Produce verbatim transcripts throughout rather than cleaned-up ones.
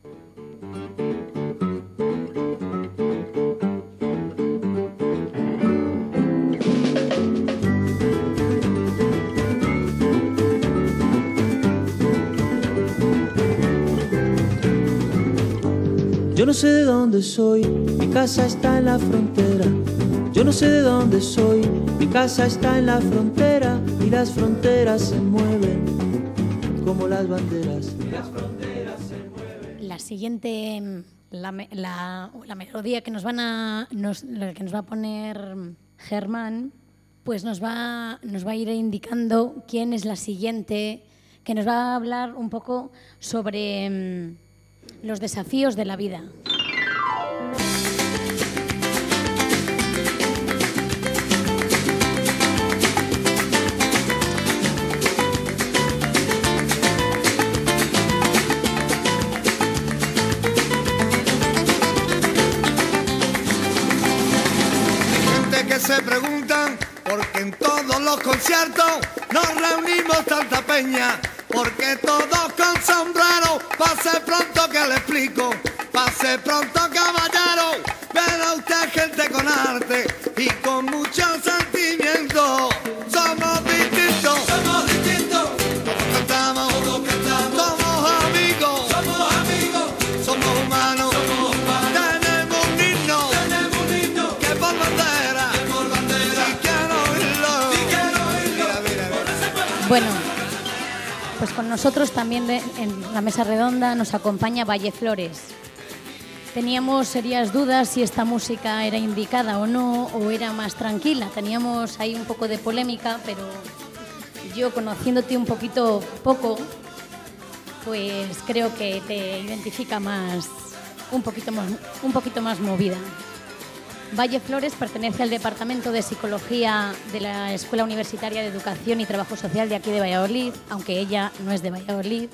Yo no sé de dónde soy, mi casa está en la frontera. Yo no sé de dónde soy, mi casa está en la frontera. Y las fronteras se mueven como las banderas. Y las fronteras se mueven. La siguiente, la, la, la melodía que nos, van a, nos, que nos va a poner Germán, pues nos va, nos va a ir indicando quién es la siguiente, que nos va a hablar un poco sobre los desafíos de la vida. Se preguntan por qué en todos los conciertos nos reunimos tanta peña, porque todos con sombrero. Pase pronto que le explico, pase pronto caballero, verá usted gente con arte y con mucho sentimiento. Somos distintos, somos distintos, todos cantamos, todos cantamos, somos amigos, somos amigos, somos humanos, somos humanos. Tenemos un himno, tenemos un himno que por bandera. Bueno, pues con nosotros también de, en la mesa redonda nos acompaña Valleflores. Teníamos serias dudas si esta música era indicada o no, o era más tranquila. Teníamos ahí un poco de polémica, pero yo, conociéndote un poquito poco, pues creo que te identifica más, un poquito más, un poquito más movida. Valleflores pertenece al Departamento de Psicología de la Escuela Universitaria de Educación y Trabajo Social de aquí de Valladolid, aunque ella no es de Valladolid.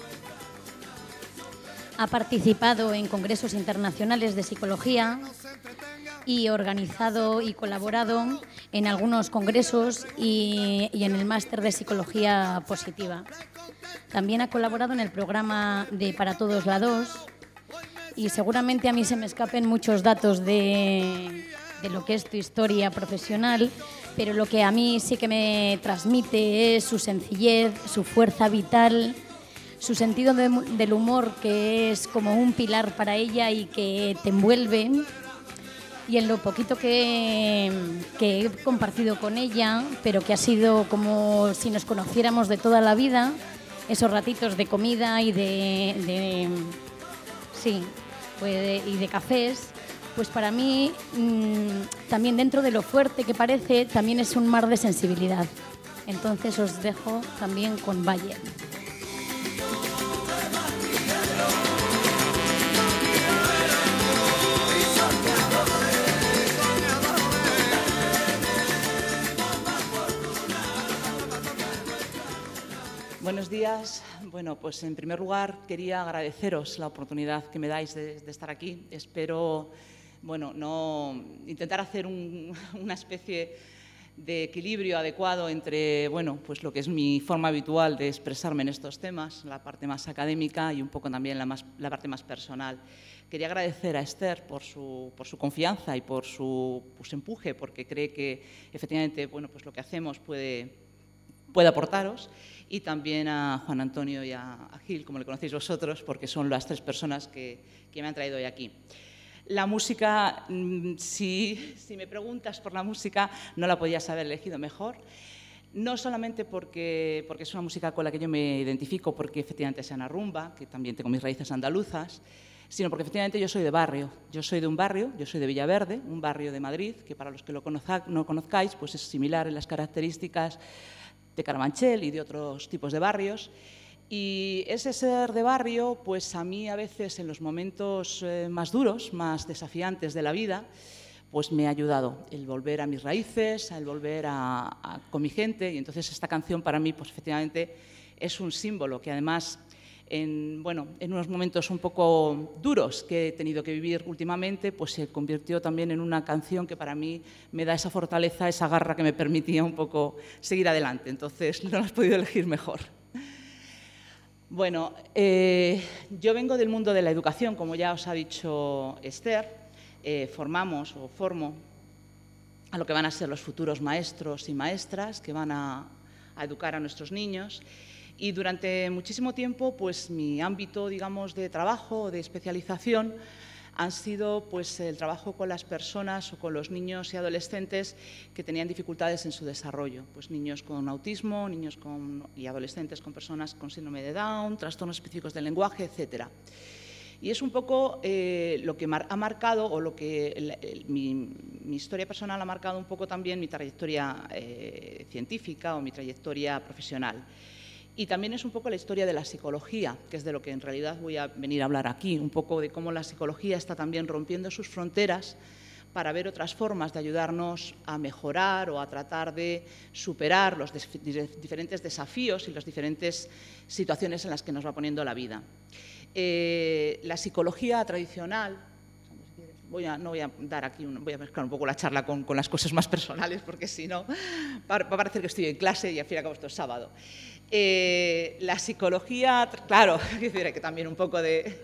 Ha participado en congresos internacionales de psicología y organizado y colaborado en algunos congresos y, y en el máster de Psicología Positiva. También ha colaborado en el programa de Para Todos la dos y seguramente a mí se me escapen muchos datos de... de lo que es tu historia profesional, pero lo que a mí sí que me transmite es su sencillez, su fuerza vital, su sentido de, del humor, que es como un pilar para ella y que te envuelve. Y en lo poquito que, que he compartido con ella, pero que ha sido como si nos conociéramos de toda la vida, esos ratitos de comida y de, de sí, pues de, y de cafés, pues para mí, mmm, también dentro de lo fuerte que parece, también es un mar de sensibilidad. Entonces os dejo también con Valle. Buenos días. Bueno, pues en primer lugar quería agradeceros la oportunidad que me dais de, de estar aquí. Espero, bueno, no intentar hacer un, una especie de equilibrio adecuado entre, bueno, pues lo que es mi forma habitual de expresarme en estos temas, la parte más académica y un poco también la, más, la parte más personal. Quería agradecer a Esther por su, por su confianza y por su pues, empuje, porque cree que efectivamente, bueno, pues lo que hacemos puede, puede aportaros. Y también a Juan Antonio y a, a Gil, como le conocéis vosotros, porque son las tres personas que, que me han traído hoy aquí. La música, si, si me preguntas por la música, no la podías haber elegido mejor. No solamente porque, porque es una música con la que yo me identifico, porque efectivamente sea una rumba, que también tengo mis raíces andaluzas, sino porque efectivamente yo soy de barrio. Yo soy de un barrio, yo soy de Villaverde, un barrio de Madrid, que para los que lo conozca, no conozcáis, pues es similar en las características de Carabanchel y de otros tipos de barrios. Y ese ser de barrio, pues a mí a veces en los momentos eh, más duros, más desafiantes de la vida, pues me ha ayudado el volver a mis raíces, el volver a, a, con mi gente. Y entonces esta canción para mí, pues efectivamente, es un símbolo que además, en, bueno, en unos momentos un poco duros que he tenido que vivir últimamente, pues se convirtió también en una canción que para mí me da esa fortaleza, esa garra que me permitía un poco seguir adelante. Entonces no lo has podido elegir mejor. Bueno, eh, yo vengo del mundo de la educación, como ya os ha dicho Esther. Eh, formamos o formo a lo que van a ser los futuros maestros y maestras que van a, a educar a nuestros niños. Y durante muchísimo tiempo, pues mi ámbito, digamos, de trabajo, de especialización, han sido pues, el trabajo con las personas o con los niños y adolescentes que tenían dificultades en su desarrollo. Pues niños con autismo, niños con, y adolescentes con personas con síndrome de Down, trastornos específicos del lenguaje, etcétera. Y es un poco eh, lo que mar ha marcado, o lo que el, el, mi, mi historia personal ha marcado un poco también mi trayectoria eh, científica o mi trayectoria profesional. Y también es un poco la historia de la psicología, que es de lo que en realidad voy a venir a hablar aquí, un poco de cómo la psicología está también rompiendo sus fronteras para ver otras formas de ayudarnos a mejorar o a tratar de superar los diferentes desafíos y las diferentes situaciones en las que nos va poniendo la vida. Eh, la psicología tradicional, voy a, no voy a dar aquí, un, voy a mezclar un poco la charla con, con las cosas más personales, porque si no va a parecer que estoy en clase y al fin y al cabo esto es sábado. Eh, la psicología, claro, que también un poco de,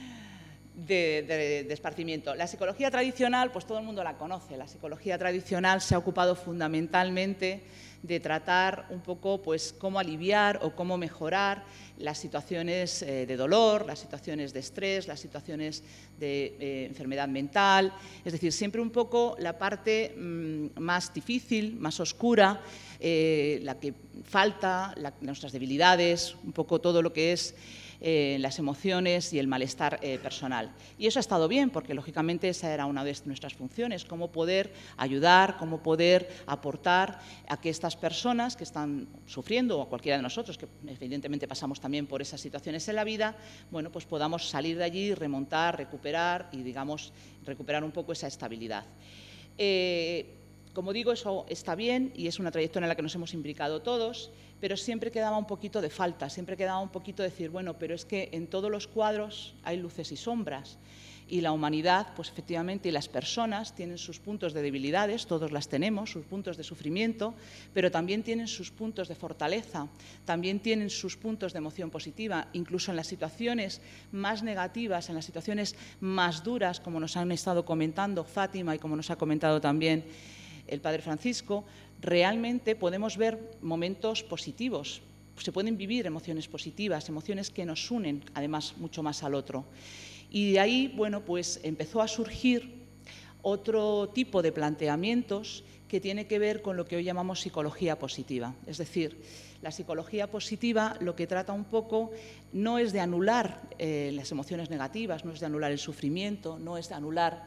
de, de, de esparcimiento. La psicología tradicional, pues todo el mundo la conoce. La psicología tradicional se ha ocupado fundamentalmente de tratar un poco pues, cómo aliviar o cómo mejorar las situaciones eh, de dolor, las situaciones de estrés, las situaciones de eh, enfermedad mental. Es decir, siempre un poco la parte mmm, más difícil, más oscura, eh, la que falta, la, nuestras debilidades, un poco todo lo que es eh, las emociones y el malestar eh, personal. Y eso ha estado bien, porque lógicamente esa era una de nuestras funciones, cómo poder ayudar, cómo poder aportar a que estas personas que están sufriendo, o a cualquiera de nosotros, que evidentemente pasamos también por esas situaciones en la vida, bueno, pues podamos salir de allí, remontar, recuperar y, digamos, recuperar un poco esa estabilidad. Eh, Como digo, eso está bien y es una trayectoria en la que nos hemos implicado todos, pero siempre quedaba un poquito de falta, siempre quedaba un poquito de decir, bueno, pero es que en todos los cuadros hay luces y sombras y la humanidad, pues efectivamente, y las personas tienen sus puntos de debilidades, todos las tenemos, sus puntos de sufrimiento, pero también tienen sus puntos de fortaleza, también tienen sus puntos de emoción positiva, incluso en las situaciones más negativas, en las situaciones más duras, como nos han estado comentando Fátima y como nos ha comentado también el Padre Francisco, realmente podemos ver momentos positivos, se pueden vivir emociones positivas, emociones que nos unen, además, mucho más al otro. Y de ahí, bueno, pues empezó a surgir otro tipo de planteamientos que tiene que ver con lo que hoy llamamos psicología positiva. Es decir, la psicología positiva lo que trata un poco no es de anular eh, las emociones negativas, no es de anular el sufrimiento, no es de anular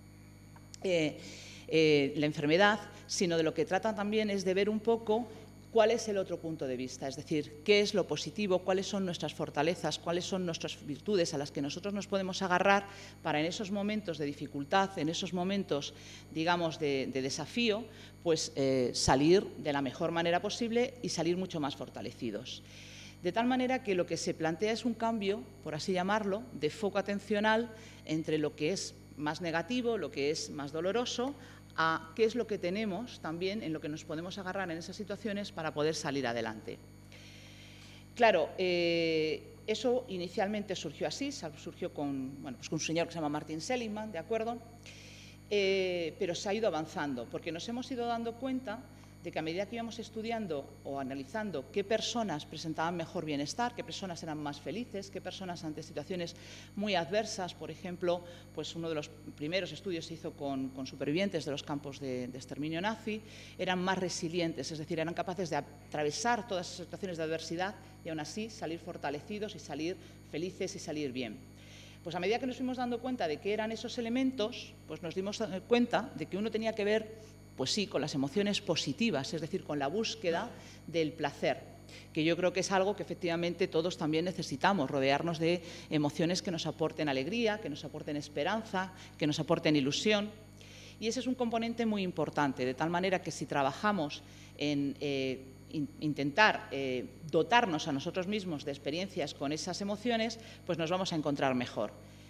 eh, Eh, la enfermedad, sino de lo que tratan también es de ver un poco cuál es el otro punto de vista, es decir, qué es lo positivo, cuáles son nuestras fortalezas, cuáles son nuestras virtudes a las que nosotros nos podemos agarrar para en esos momentos de dificultad, en esos momentos, digamos, de, de desafío, pues eh, salir de la mejor manera posible y salir mucho más fortalecidos. De tal manera que lo que se plantea es un cambio, por así llamarlo, de foco atencional entre lo que es más negativo, lo que es más doloroso, a qué es lo que tenemos también, en lo que nos podemos agarrar en esas situaciones para poder salir adelante. Claro, eh, eso inicialmente surgió así, surgió con, bueno, pues con un señor que se llama Martin Seligman, ¿de acuerdo? Eh, pero se ha ido avanzando, porque nos hemos ido dando cuenta de que a medida que íbamos estudiando o analizando qué personas presentaban mejor bienestar, qué personas eran más felices, qué personas ante situaciones muy adversas, por ejemplo, pues uno de los primeros estudios se hizo con, con supervivientes de los campos de, de exterminio nazi, eran más resilientes, es decir, eran capaces de atravesar todas esas situaciones de adversidad y aún así salir fortalecidos y salir felices y salir bien. Pues a medida que nos fuimos dando cuenta de qué eran esos elementos, pues nos dimos cuenta de que uno tenía que ver, pues sí, con las emociones positivas, es decir, con la búsqueda del placer, que yo creo que es algo que efectivamente todos también necesitamos, rodearnos de emociones que nos aporten alegría, que nos aporten esperanza, que nos aporten ilusión. Y ese es un componente muy importante, de tal manera que si trabajamos en eh, in, intentar eh, dotarnos a nosotros mismos de experiencias con esas emociones, pues nos vamos a encontrar mejor.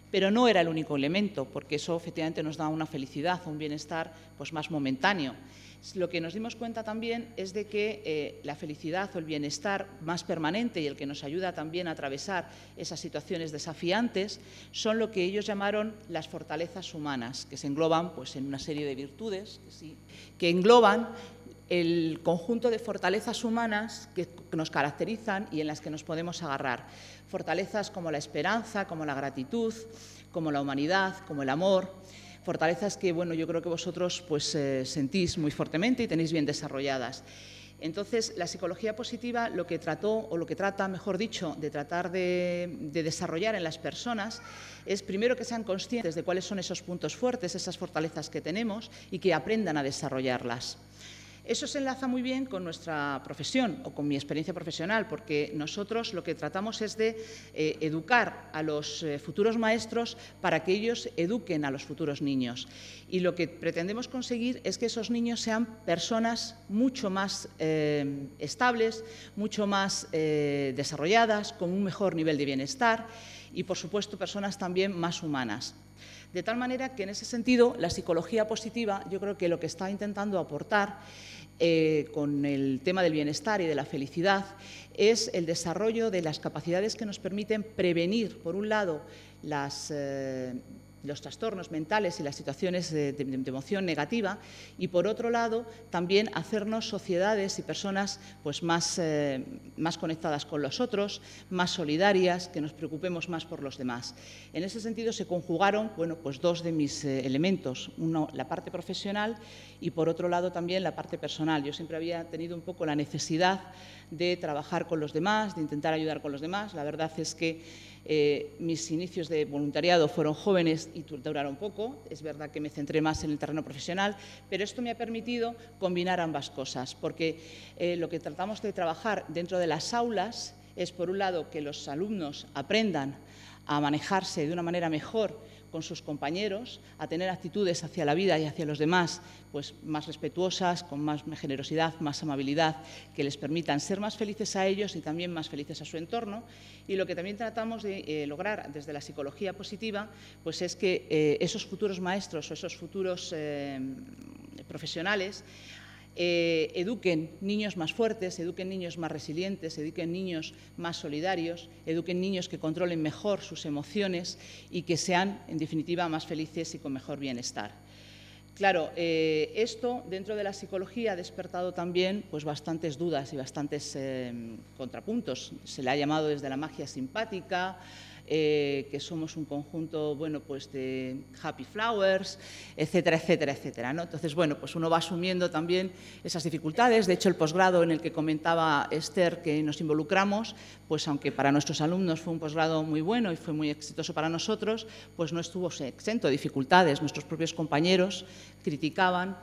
pero no era el único elemento, porque eso efectivamente nos da una felicidad, un bienestar pues, más momentáneo. Lo que nos dimos cuenta también es de que eh, la felicidad o el bienestar más permanente y el que nos ayuda también a atravesar esas situaciones desafiantes son lo que ellos llamaron las fortalezas humanas, que se engloban pues, en una serie de virtudes que, sí, que engloban el conjunto de fortalezas humanas que nos caracterizan y en las que nos podemos agarrar. Fortalezas como la esperanza, como la gratitud, como la humanidad, como el amor. Fortalezas que, bueno, yo creo que vosotros pues, eh, sentís muy fuertemente y tenéis bien desarrolladas. Entonces, la psicología positiva lo que trató, o lo que trata, mejor dicho, de tratar de, de desarrollar en las personas es, primero, que sean conscientes de cuáles son esos puntos fuertes, esas fortalezas que tenemos y que aprendan a desarrollarlas. Eso se enlaza muy bien con nuestra profesión o con mi experiencia profesional, porque nosotros lo que tratamos es de eh, educar a los eh, futuros maestros para que ellos eduquen a los futuros niños. Y lo que pretendemos conseguir es que esos niños sean personas mucho más eh, estables, mucho más eh, desarrolladas, con un mejor nivel de bienestar y, por supuesto, personas también más humanas. De tal manera que, en ese sentido, la psicología positiva, yo creo que lo que está intentando aportar eh, con el tema del bienestar y de la felicidad es el desarrollo de las capacidades que nos permiten prevenir, por un lado, las, eh, los trastornos mentales y las situaciones de, de, de emoción negativa y, por otro lado, también hacernos sociedades y personas pues, más, eh, más conectadas con los otros, más solidarias, que nos preocupemos más por los demás. En ese sentido se conjugaron bueno, pues dos de mis eh, elementos, uno la parte profesional y, por otro lado, también la parte personal. Yo siempre había tenido un poco la necesidad de trabajar con los demás, de intentar ayudar con los demás. La verdad es que eh, mis inicios de voluntariado fueron jóvenes y duraron poco. Es verdad que me centré más en el terreno profesional, pero esto me ha permitido combinar ambas cosas, porque eh, lo que tratamos de trabajar dentro de las aulas es, por un lado, que los alumnos aprendan a manejarse de una manera mejor con sus compañeros, a tener actitudes hacia la vida y hacia los demás pues, más respetuosas, con más generosidad, más amabilidad, que les permitan ser más felices a ellos y también más felices a su entorno. Y lo que también tratamos de eh, lograr desde la psicología positiva pues, es que eh, esos futuros maestros o esos futuros eh, profesionales Eh, eduquen niños más fuertes, eduquen niños más resilientes, eduquen niños más solidarios, eduquen niños que controlen mejor sus emociones y que sean, en definitiva, más felices y con mejor bienestar. Claro, eh, esto dentro de la psicología ha despertado también pues, bastantes dudas y bastantes eh, contrapuntos. Se le ha llamado desde la magia simpática, Eh, que somos un conjunto bueno, pues de happy flowers, etcétera, etcétera, etcétera, ¿no? Entonces, bueno, pues uno va asumiendo también esas dificultades. De hecho, el posgrado en el que comentaba Esther que nos involucramos, pues aunque para nuestros alumnos fue un posgrado muy bueno y fue muy exitoso para nosotros, pues no estuvo exento de dificultades. Nuestros propios compañeros criticaban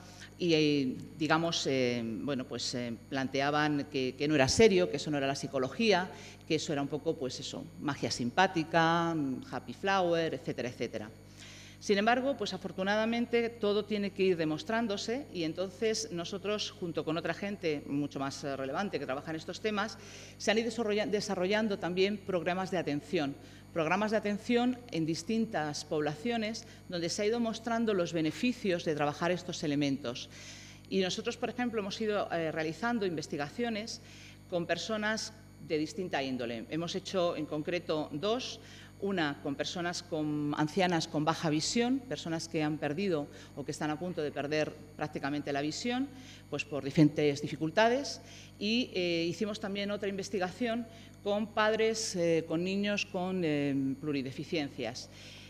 y, digamos, eh, bueno, pues eh, planteaban que, que no era serio, que eso no era la psicología, que eso era un poco, pues eso, magia simpática, happy flower, etcétera, etcétera. Sin embargo, pues afortunadamente todo tiene que ir demostrándose y entonces nosotros, junto con otra gente mucho más relevante que trabaja en estos temas, se han ido desarrollando también programas de atención, programas de atención en distintas poblaciones donde se ha ido mostrando los beneficios de trabajar estos elementos. Y nosotros, por ejemplo, hemos ido eh, realizando investigaciones con personas de distinta índole. Hemos hecho en concreto dos. Una con personas con, ancianas con baja visión, personas que han perdido o que están a punto de perder prácticamente la visión, pues por diferentes dificultades. Y eh, hicimos también otra investigación con padres, eh, con niños con eh, plurideficiencias.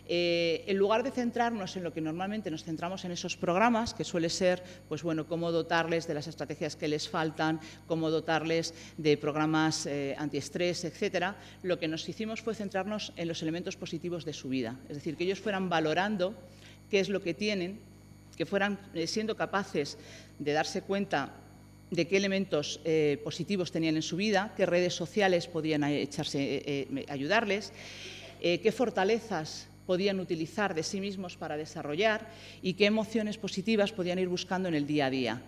Eh, en lugar de centrarnos en lo que normalmente nos centramos en esos programas, que suele ser, pues bueno, cómo dotarles de las estrategias que les faltan, cómo dotarles de programas eh, antiestrés, etcétera, lo que nos hicimos fue centrarnos en los elementos positivos de su vida. Es decir, que ellos fueran valorando qué es lo que tienen, que fueran eh, siendo capaces de darse cuenta de qué elementos eh, positivos tenían en su vida, qué redes sociales podían echarse, eh, eh, ayudarles, eh, qué fortalezas podían utilizar de sí mismos para desarrollar y qué emociones positivas podían ir buscando en el día a día.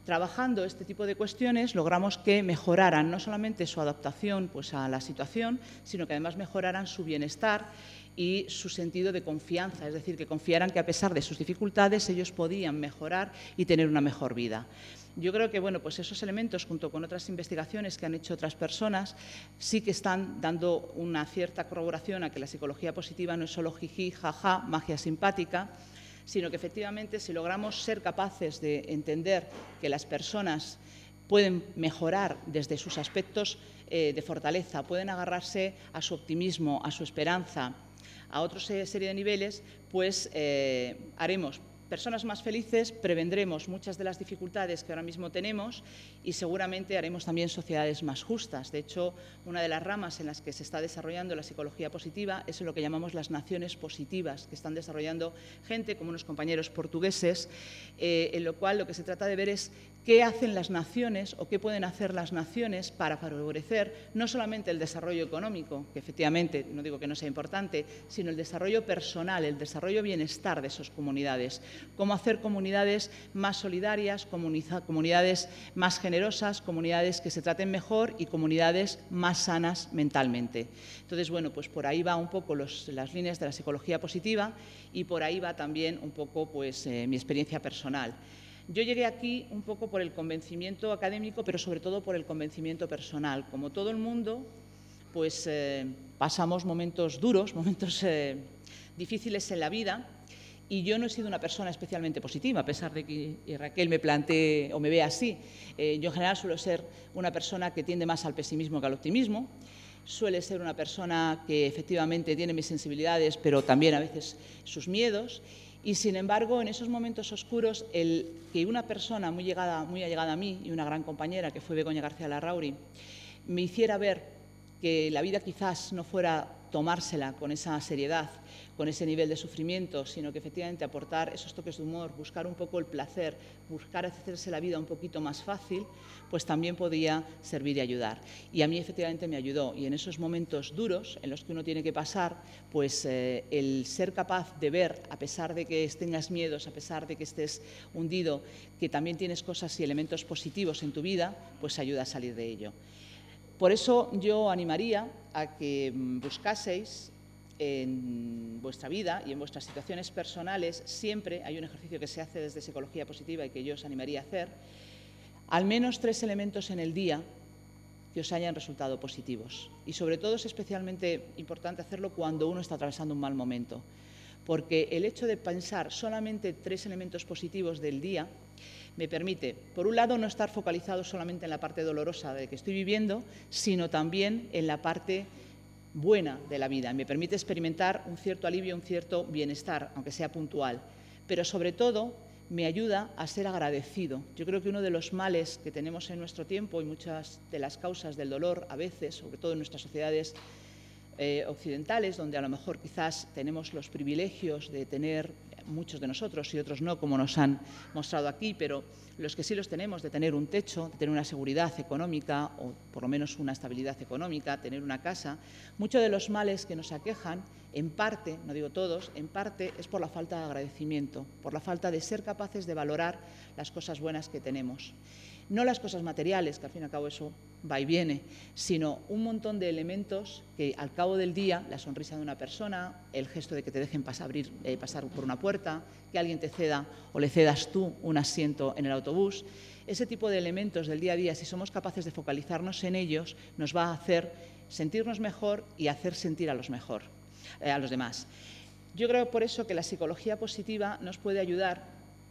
Trabajando este tipo de cuestiones logramos que mejoraran no solamente su adaptación pues, a la situación, sino que además mejoraran su bienestar y su sentido de confianza, es decir, que confiaran que a pesar de sus dificultades ellos podían mejorar y tener una mejor vida. Yo creo que bueno, pues esos elementos, junto con otras investigaciones que han hecho otras personas, sí que están dando una cierta corroboración a que la psicología positiva no es solo jiji, jaja, magia simpática, sino que efectivamente si logramos ser capaces de entender que las personas pueden mejorar desde sus aspectos eh, de fortaleza, pueden agarrarse a su optimismo, a su esperanza, a otra serie de niveles, pues eh, haremos personas más felices, prevendremos muchas de las dificultades que ahora mismo tenemos y seguramente haremos también sociedades más justas. De hecho, una de las ramas en las que se está desarrollando la psicología positiva es lo que llamamos las naciones positivas, que están desarrollando gente como unos compañeros portugueses, eh, en lo cual lo que se trata de ver es qué hacen las naciones o qué pueden hacer las naciones para favorecer no solamente el desarrollo económico, que efectivamente no digo que no sea importante, sino el desarrollo personal, el desarrollo bienestar de esas comunidades. Cómo hacer comunidades más solidarias, comunidades más generosas, comunidades que se traten mejor y comunidades más sanas mentalmente. Entonces, bueno, pues por ahí va un poco los, las líneas de la psicología positiva y por ahí va también un poco pues, eh, mi experiencia personal. Yo llegué aquí un poco por el convencimiento académico, pero sobre todo por el convencimiento personal. Como todo el mundo, pues eh, pasamos momentos duros, momentos eh, difíciles en la vida, y yo no he sido una persona especialmente positiva, a pesar de que Raquel me plantee o me vea así. Eh, yo en general suelo ser una persona que tiende más al pesimismo que al optimismo, suele ser una persona que efectivamente tiene mis sensibilidades, pero también a veces sus miedos. Y, sin embargo, en esos momentos oscuros, el que una persona muy, llegada, muy allegada a mí y una gran compañera, que fue Begoña García Larrauri, me hiciera ver que la vida quizás no fuera tomársela con esa seriedad, con ese nivel de sufrimiento, sino que efectivamente aportar esos toques de humor, buscar un poco el placer, buscar hacerse la vida un poquito más fácil, pues también podía servir y ayudar. Y a mí efectivamente me ayudó. Y en esos momentos duros en los que uno tiene que pasar, pues eh, el ser capaz de ver, a pesar de que tengas miedos, a pesar de que estés hundido, que también tienes cosas y elementos positivos en tu vida, pues ayuda a salir de ello. Por eso yo animaría a que buscaseis en vuestra vida y en vuestras situaciones personales, siempre hay un ejercicio que se hace desde psicología positiva y que yo os animaría a hacer, al menos tres elementos en el día que os hayan resultado positivos. Y sobre todo es especialmente importante hacerlo cuando uno está atravesando un mal momento, porque el hecho de pensar solamente tres elementos positivos del día me permite, por un lado, no estar focalizado solamente en la parte dolorosa de que estoy viviendo, sino también en la parte buena de la vida. Me permite experimentar un cierto alivio, un cierto bienestar, aunque sea puntual. Pero, sobre todo, me ayuda a ser agradecido. Yo creo que uno de los males que tenemos en nuestro tiempo y muchas de las causas del dolor, a veces, sobre todo en nuestras sociedades eh, occidentales, donde a lo mejor quizás tenemos los privilegios de tener, muchos de nosotros y otros no, como nos han mostrado aquí, pero los que sí los tenemos, de tener un techo, de tener una seguridad económica o por lo menos una estabilidad económica, tener una casa, muchos de los males que nos aquejan, en parte, no digo todos, en parte es por la falta de agradecimiento, por la falta de ser capaces de valorar las cosas buenas que tenemos. No las cosas materiales, que al fin y al cabo eso va y viene, sino un montón de elementos que al cabo del día, la sonrisa de una persona, el gesto de que te dejen pasar, abrir, eh, pasar por una puerta, que alguien te ceda o le cedas tú un asiento en el autobús, ese tipo de elementos del día a día, si somos capaces de focalizarnos en ellos, nos va a hacer sentirnos mejor y hacer sentir a los mejor, eh, a los demás. Yo creo por eso que la psicología positiva nos puede ayudar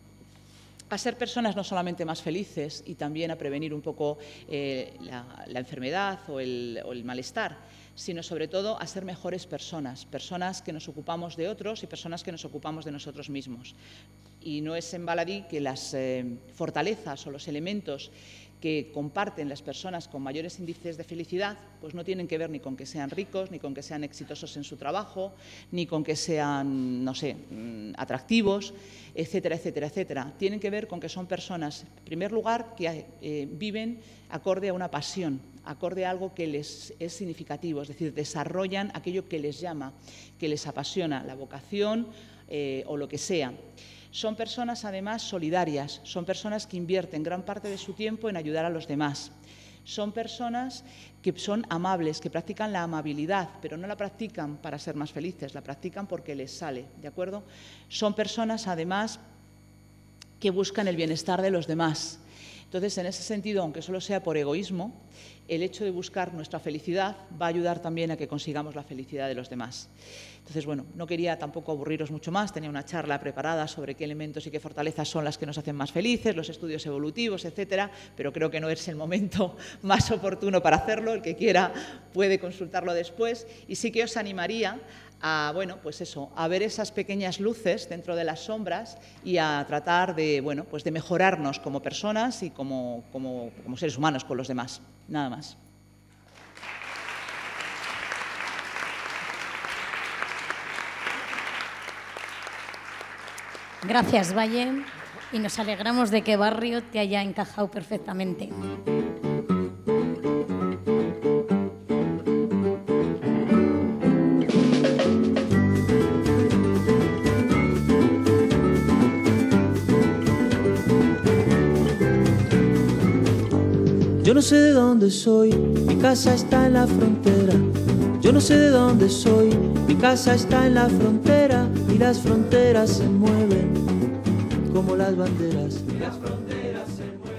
a ser personas no solamente más felices y también a prevenir un poco eh, la, la enfermedad o el, o el malestar, sino sobre todo a ser mejores personas, personas que nos ocupamos de otros y personas que nos ocupamos de nosotros mismos. Y no es en baladí que las eh, fortalezas o los elementos que comparten las personas con mayores índices de felicidad, pues no tienen que ver ni con que sean ricos, ni con que sean exitosos en su trabajo, ni con que sean, no sé, atractivos, etcétera, etcétera, etcétera. Tienen que ver con que son personas, en primer lugar, que eh, viven acorde a una pasión, acorde a algo que les es significativo, es decir, desarrollan aquello que les llama, que les apasiona, la vocación eh, o lo que sea. Son personas, además, solidarias, son personas que invierten gran parte de su tiempo en ayudar a los demás. Son personas que son amables, que practican la amabilidad, pero no la practican para ser más felices, la practican porque les sale, ¿de acuerdo? Son personas, además, que buscan el bienestar de los demás. Entonces, en ese sentido, aunque solo sea por egoísmo, el hecho de buscar nuestra felicidad va a ayudar también a que consigamos la felicidad de los demás. Entonces, bueno, no quería tampoco aburriros mucho más, tenía una charla preparada sobre qué elementos y qué fortalezas son las que nos hacen más felices, los estudios evolutivos, etcétera, pero creo que no es el momento más oportuno para hacerlo. El que quiera puede consultarlo después, y sí que os animaría a, bueno, pues eso, a ver esas pequeñas luces dentro de las sombras y a tratar de, bueno, pues de mejorarnos como personas y como, como, como seres humanos con los demás. Nada más. Gracias, Valle, y nos alegramos de que Barrio te haya encajado perfectamente. Yo no sé de dónde soy, mi casa está en la frontera. Yo no sé de dónde soy, mi casa está en la frontera y las fronteras se mueven como las banderas. Y las fronteras se mueven.